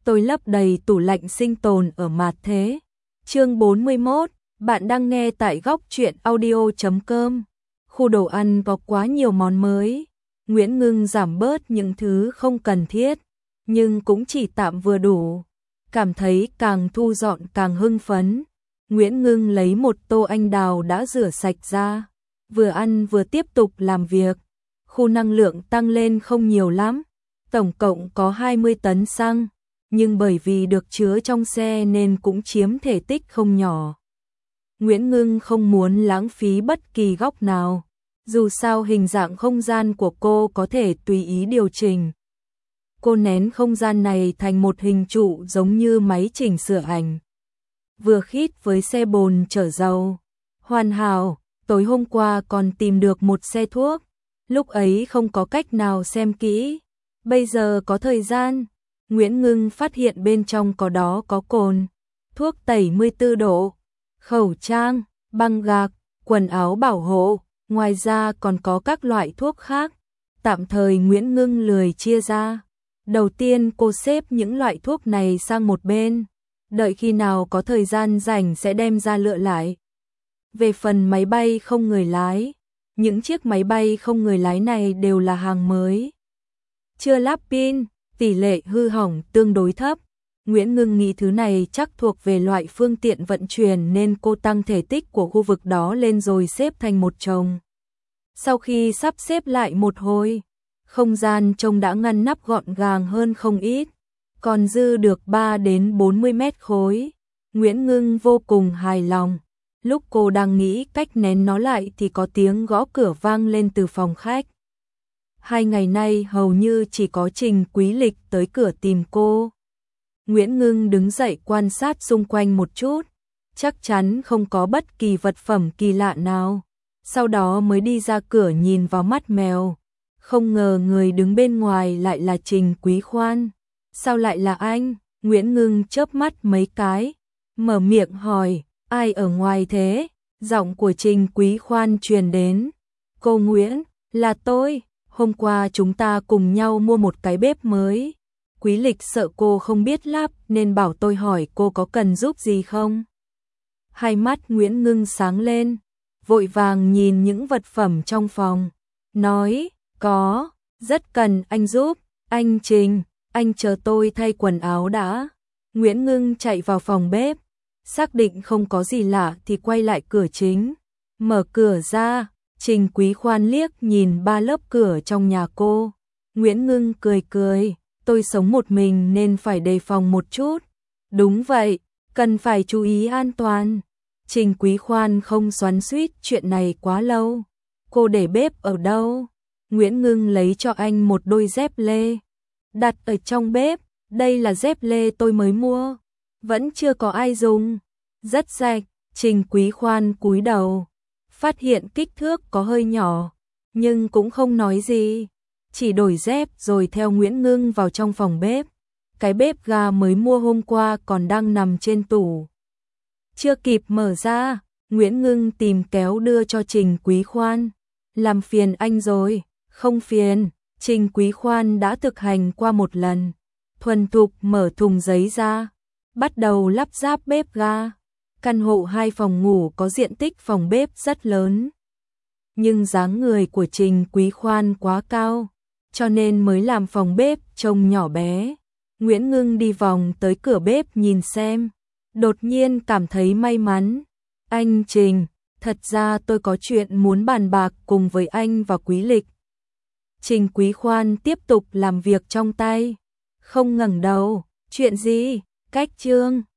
tôi lấp đầy tủ lạnh sinh tồn ở Mạt Thế. Chương 41, bạn đang nghe tại góc truyện audio.com. Khu đồ ăn có quá nhiều món mới. Nguyễn Ngưng giảm bớt những thứ không cần thiết, nhưng cũng chỉ tạm vừa đủ. Cảm thấy càng thu dọn càng hưng phấn. Nguyễn Ngưng lấy một tô anh đào đã rửa sạch ra, vừa ăn vừa tiếp tục làm việc. Khu năng lượng tăng lên không nhiều lắm, tổng cộng có 20 tấn xăng, nhưng bởi vì được chứa trong xe nên cũng chiếm thể tích không nhỏ. Nguyễn Ngưng không muốn lãng phí bất kỳ góc nào, dù sao hình dạng không gian của cô có thể tùy ý điều chỉnh. Cô nén không gian này thành một hình trụ giống như máy chỉnh sửa ảnh. Vừa khít với xe bồn chở dầu. Hoàn hảo, tối hôm qua còn tìm được một xe thuốc. Lúc ấy không có cách nào xem kỹ. Bây giờ có thời gian. Nguyễn Ngưng phát hiện bên trong có cồn, thuốc tẩy 14 độ, khẩu trang, băng gạc, quần áo bảo hộ. Ngoài ra còn có các loại thuốc khác. Tạm thời Nguyễn Ngưng lười chia ra. Đầu tiên cô xếp những loại thuốc này sang một bên. Đợi khi nào có thời gian rảnh sẽ đem ra lựa lại. Về phần máy bay không người lái, những chiếc máy bay không người lái này đều là hàng mới. Chưa lắp pin, tỷ lệ hư hỏng tương đối thấp. Nguyễn Ngưng nghĩ thứ này chắc thuộc về loại phương tiện vận chuyển nên cô tăng thể tích của khu vực đó lên rồi xếp thành một chồng. Sau khi sắp xếp lại một hồi, không gian trông đã ngăn nắp gọn gàng hơn không ít, còn dư được 3 đến 40 mét khối. Nguyễn Ngưng vô cùng hài lòng. Lúc cô đang nghĩ cách nén nó lại thì có tiếng gõ cửa vang lên từ phòng khách. 2 ngày nay hầu như chỉ có Trình Quý Lịch tới cửa tìm cô. Nguyễn Ngưng đứng dậy quan sát xung quanh một chút, chắc chắn không có bất kỳ vật phẩm kỳ lạ nào. Sau đó mới đi ra cửa nhìn vào mắt mèo. Không ngờ người đứng bên ngoài lại là Trình Quý Khoan. Sao lại là anh? Nguyễn Ngưng chớp mắt mấy cái, mở miệng hỏi, ai ở ngoài thế? Giọng của Trình Quý Khoan truyền đến. Cô Nguyễn, là tôi, hôm qua chúng ta cùng nhau mua một cái bếp mới. Quý Lịch sợ cô không biết lắp nên bảo tôi hỏi cô có cần giúp gì không? Hai mắt Nguyễn Ngưng sáng lên, vội vàng nhìn những vật phẩm trong phòng, nói, có, rất cần anh giúp. Anh Trình, anh chờ tôi thay quần áo đã. Nguyễn Ngưng chạy vào phòng bếp, xác định không có gì lạ thì quay lại cửa chính, mở cửa ra. Trình Quý Khoan liếc nhìn 3 lớp cửa trong nhà cô. Nguyễn Ngưng cười cười, tôi sống một mình nên phải đề phòng một chút. Đúng vậy, cần phải chú ý an toàn. Trình Quý Khoan không xoắn xuýt chuyện này quá lâu. Cô để bếp ở đâu? Nguyễn Ngưng lấy cho anh một đôi dép lê, đặt ở trong bếp. Đây là dép lê tôi mới mua, vẫn chưa có ai dùng, rất sạch. Trình Quý Khoan cúi đầu, phát hiện kích thước có hơi nhỏ, nhưng cũng không nói gì, chỉ đổi dép rồi theo Nguyễn Ngưng vào trong phòng bếp. Cái bếp ga mới mua hôm qua còn đang nằm trên tủ, chưa kịp mở ra. Nguyễn Ngưng tìm kéo đưa cho Trình Quý Khoan. Làm phiền anh rồi. Không phiền, Trình Quý Khoan đã thực hành qua một lần, thuần thục mở thùng giấy ra, bắt đầu lắp ráp bếp ga. Căn hộ 2 phòng ngủ có diện tích phòng bếp rất lớn, nhưng dáng người của Trình Quý Khoan quá cao, cho nên mới làm phòng bếp trông nhỏ bé. Nguyễn Ngưng đi vòng tới cửa bếp nhìn xem, đột nhiên cảm thấy may mắn. Anh Trình, thật ra tôi có chuyện muốn bàn bạc cùng với anh và Quý Lịch. Trình Quý Khoan tiếp tục làm việc trong tay, không ngẩng đầu. Chuyện gì? Cách chương